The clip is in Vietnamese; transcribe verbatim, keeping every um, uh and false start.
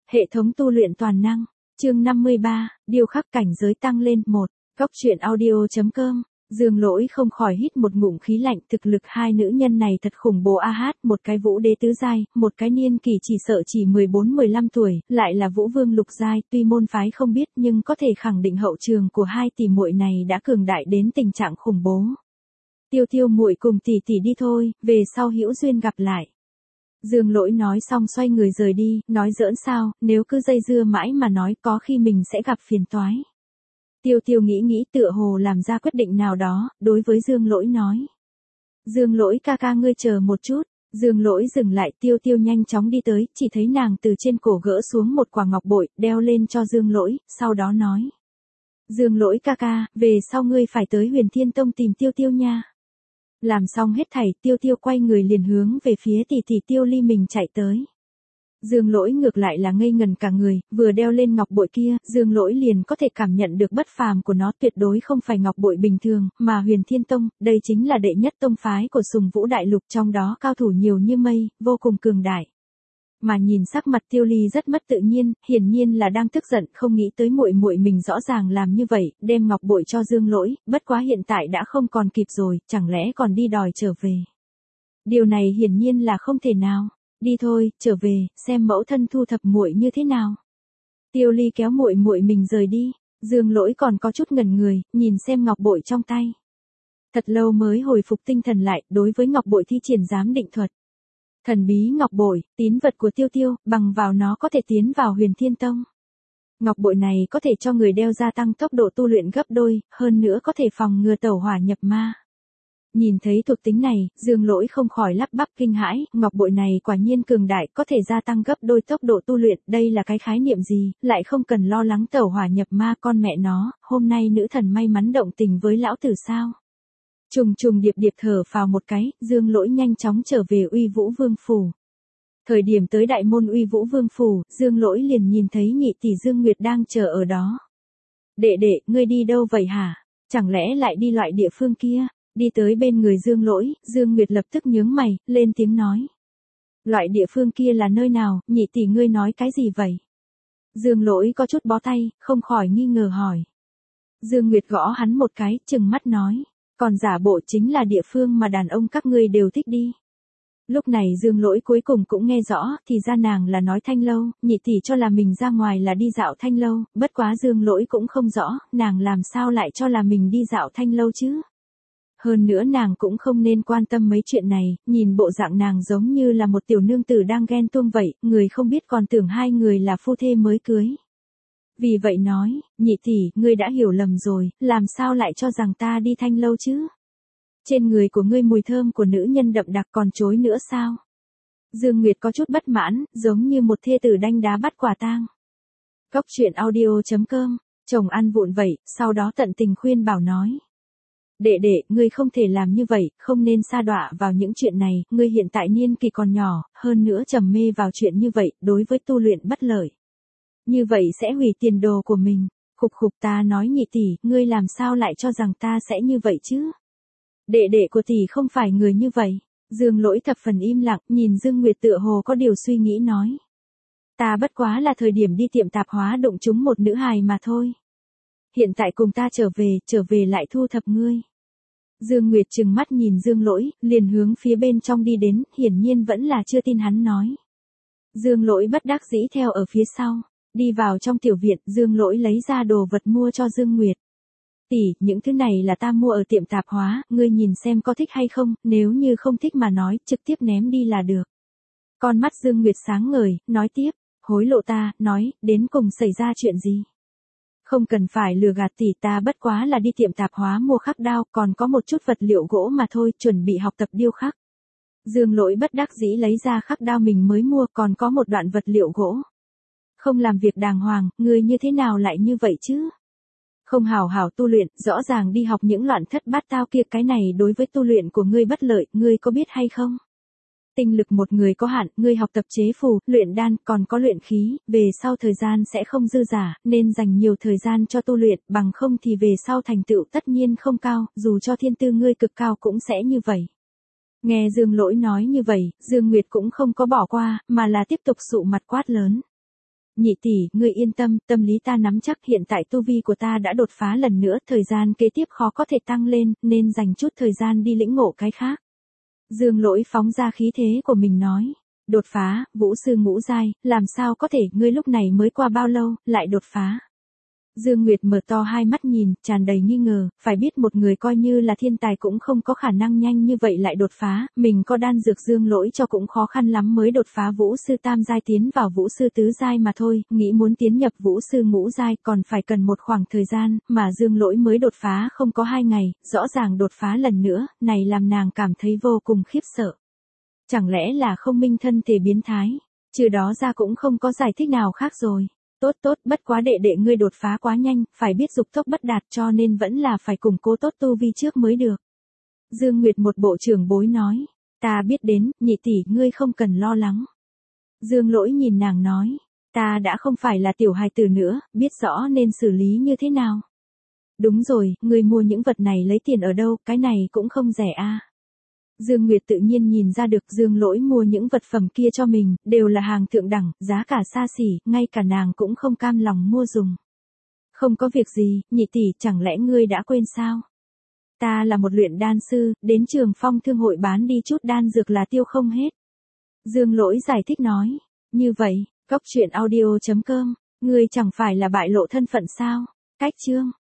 Hệ thống tu luyện toàn năng, chương năm mươi ba, điêu khắc cảnh giới tăng lên. Một. Góc truyện audio chấm com. Dương Lỗi không khỏi hít một ngụm khí lạnh, thực lực hai nữ nhân này thật khủng bố a hát, một cái vũ đế tứ giai, một cái niên kỳ chỉ sợ chỉ mười bốn mười lăm tuổi, lại là vũ vương lục giai, tuy môn phái không biết nhưng có thể khẳng định hậu trường của hai tỷ muội này đã cường đại đến tình trạng khủng bố. Tiêu Tiêu muội cùng tỷ tỷ đi thôi, về sau hữu duyên gặp lại. Dương Lỗi nói xong xoay người rời đi, nói giỡn sao, nếu cứ dây dưa mãi mà nói có khi mình sẽ gặp phiền toái. Tiêu Tiêu nghĩ nghĩ tựa hồ làm ra quyết định nào đó, đối với Dương Lỗi nói. Dương Lỗi ca ca ngươi chờ một chút. Dương Lỗi dừng lại, Tiêu Tiêu nhanh chóng đi tới, chỉ thấy nàng từ trên cổ gỡ xuống một quả ngọc bội, đeo lên cho Dương Lỗi, sau đó nói. Dương Lỗi ca ca, về sau ngươi phải tới Huyền Thiên Tông tìm Tiêu Tiêu nha. Làm xong hết thảy, Tiêu Tiêu quay người liền hướng về phía tỷ tỷ Tiêu Ly mình chạy tới. Dương Lỗi ngược lại là ngây ngần cả người, vừa đeo lên ngọc bội kia, Dương Lỗi liền có thể cảm nhận được bất phàm của nó, tuyệt đối không phải ngọc bội bình thường, mà Huyền Thiên Tông, đây chính là đệ nhất tông phái của Sùng Vũ Đại Lục, trong đó cao thủ nhiều như mây, vô cùng cường đại. Mà nhìn sắc mặt Tiêu Ly rất mất tự nhiên, hiển nhiên là đang tức giận, không nghĩ tới muội muội mình rõ ràng làm như vậy, đem ngọc bội cho Dương Lỗi, bất quá hiện tại đã không còn kịp rồi, chẳng lẽ còn đi đòi trở về. Điều này hiển nhiên là không thể nào. Đi thôi, trở về, xem mẫu thân thu thập muội như thế nào. Tiêu Ly kéo muội muội mình rời đi, Dương Lỗi còn có chút ngẩn người, nhìn xem ngọc bội trong tay. Thật lâu mới hồi phục tinh thần lại, đối với ngọc bội thi triển giám định thuật. Thần bí ngọc bội, tín vật của Tiêu Tiêu, bằng vào nó có thể tiến vào Huyền Thiên Tông. Ngọc bội này có thể cho người đeo gia tăng tốc độ tu luyện gấp đôi, hơn nữa có thể phòng ngừa tẩu hỏa nhập ma. Nhìn thấy thuộc tính này, Dương Lỗi không khỏi lắp bắp kinh hãi, ngọc bội này quả nhiên cường đại, có thể gia tăng gấp đôi tốc độ tu luyện, đây là cái khái niệm gì, lại không cần lo lắng tẩu hỏa nhập ma, con mẹ nó, hôm nay nữ thần may mắn động tình với lão tử sao. Trùng trùng điệp điệp thở phào một cái, Dương Lỗi nhanh chóng trở về Uy Vũ Vương Phủ. Thời điểm tới đại môn Uy Vũ Vương Phủ, Dương Lỗi liền nhìn thấy nhị tỷ Dương Nguyệt đang chờ ở đó. Đệ đệ, ngươi đi đâu vậy hả? Chẳng lẽ lại đi loại địa phương kia? Đi tới bên người Dương Lỗi, Dương Nguyệt lập tức nhướng mày, lên tiếng nói. Loại địa phương kia là nơi nào, nhị tỷ ngươi nói cái gì vậy? Dương Lỗi có chút bó tay, không khỏi nghi ngờ hỏi. Dương Nguyệt gõ hắn một cái, trừng mắt nói. Còn giả bộ chính là địa phương mà đàn ông các ngươi đều thích đi. Lúc này Dương Lỗi cuối cùng cũng nghe rõ, thì ra nàng là nói Thanh Lâu, nhị tỷ cho là mình ra ngoài là đi dạo Thanh Lâu, bất quá Dương Lỗi cũng không rõ, nàng làm sao lại cho là mình đi dạo Thanh Lâu chứ. Hơn nữa nàng cũng không nên quan tâm mấy chuyện này, nhìn bộ dạng nàng giống như là một tiểu nương tử đang ghen tuông vậy, người không biết còn tưởng hai người là phu thê mới cưới. Vì vậy nói, nhị tỷ, ngươi đã hiểu lầm rồi, làm sao lại cho rằng ta đi Thanh Lâu chứ? Trên người của ngươi mùi thơm của nữ nhân đậm đặc còn chối nữa sao? Dương Nguyệt có chút bất mãn, giống như một thê tử đanh đá bắt quả tang. Góc truyện audio chấm com, chồng ăn vụng vậy, sau đó tận tình khuyên bảo nói. Đệ đệ, ngươi không thể làm như vậy, không nên sa đọa vào những chuyện này, ngươi hiện tại niên kỳ còn nhỏ, hơn nữa trầm mê vào chuyện như vậy, đối với tu luyện bất lợi. Như vậy sẽ hủy tiền đồ của mình. Khục khục, ta nói nhị tỷ, ngươi làm sao lại cho rằng ta sẽ như vậy chứ? Đệ đệ của tỷ không phải người như vậy. Dương Lỗi thập phần im lặng, nhìn Dương Nguyệt tựa hồ có điều suy nghĩ nói. Ta bất quá là thời điểm đi tiệm tạp hóa đụng trúng một nữ hài mà thôi. Hiện tại cùng ta trở về, trở về lại thu thập ngươi. Dương Nguyệt trừng mắt nhìn Dương Lỗi, liền hướng phía bên trong đi đến, hiển nhiên vẫn là chưa tin hắn nói. Dương Lỗi bất đắc dĩ theo ở phía sau, đi vào trong tiểu viện, Dương Lỗi lấy ra đồ vật mua cho Dương Nguyệt. Tỷ, những thứ này là ta mua ở tiệm tạp hóa, ngươi nhìn xem có thích hay không, nếu như không thích mà nói, trực tiếp ném đi là được. Con mắt Dương Nguyệt sáng ngời, nói tiếp, hối lộ ta, nói, đến cùng xảy ra chuyện gì? Không cần phải lừa gạt tỷ, ta bất quá là đi tiệm tạp hóa mua khắc đao, còn có một chút vật liệu gỗ mà thôi, chuẩn bị học tập điêu khắc. Dương Lỗi bất đắc dĩ lấy ra khắc đao mình mới mua, còn có một đoạn vật liệu gỗ. Không làm việc đàng hoàng, ngươi như thế nào lại như vậy chứ? Không hào hào tu luyện, rõ ràng đi học những loạn thất bát tao kia, cái này đối với tu luyện của ngươi bất lợi, ngươi có biết hay không? Tinh lực một người có hạn, ngươi học tập chế phù, luyện đan, còn có luyện khí, về sau thời gian sẽ không dư giả, nên dành nhiều thời gian cho tu luyện, bằng không thì về sau thành tựu tất nhiên không cao, dù cho thiên tư ngươi cực cao cũng sẽ như vậy. Nghe Dương Lỗi nói như vậy, Dương Nguyệt cũng không có bỏ qua, mà là tiếp tục sụ mặt quát lớn. Nhị tỷ, ngươi yên tâm, tâm lý ta nắm chắc, hiện tại tu vi của ta đã đột phá lần nữa, thời gian kế tiếp khó có thể tăng lên, nên dành chút thời gian đi lĩnh ngộ cái khác. Dương Lỗi phóng ra khí thế của mình nói. Đột phá, vũ sư ngũ giai, làm sao có thể, ngươi lúc này mới qua bao lâu, lại đột phá. Dương Nguyệt mở to hai mắt nhìn, tràn đầy nghi ngờ, phải biết một người coi như là thiên tài cũng không có khả năng nhanh như vậy lại đột phá, mình có đan dược Dương Lỗi cho cũng khó khăn lắm mới đột phá vũ sư tam giai tiến vào vũ sư tứ giai mà thôi, nghĩ muốn tiến nhập vũ sư ngũ giai còn phải cần một khoảng thời gian, mà Dương Lỗi mới đột phá không có hai ngày, rõ ràng đột phá lần nữa, này làm nàng cảm thấy vô cùng khiếp sợ. Chẳng lẽ là không minh thân thể biến thái, trừ đó ra cũng không có giải thích nào khác rồi. Tốt tốt, bất quá đệ đệ ngươi đột phá quá nhanh, phải biết dục tốc bất đạt cho nên vẫn là phải củng cố tốt tu vi trước mới được. Dương Nguyệt một bộ trưởng bối nói, ta biết đến, nhị tỷ ngươi không cần lo lắng. Dương Lỗi nhìn nàng nói, ta đã không phải là tiểu hài tử nữa, biết rõ nên xử lý như thế nào. Đúng rồi, ngươi mua những vật này lấy tiền ở đâu, cái này cũng không rẻ a. À. Dương Nguyệt tự nhiên nhìn ra được Dương Lỗi mua những vật phẩm kia cho mình, đều là hàng thượng đẳng, giá cả xa xỉ, ngay cả nàng cũng không cam lòng mua dùng. Không có việc gì, nhị tỷ, chẳng lẽ ngươi đã quên sao? Ta là một luyện đan sư, đến Trường Phong thương hội bán đi chút đan dược là tiêu không hết. Dương Lỗi giải thích nói, như vậy, Cốc Truyện Audio chấm com, ngươi chẳng phải là bại lộ thân phận sao? Cách chương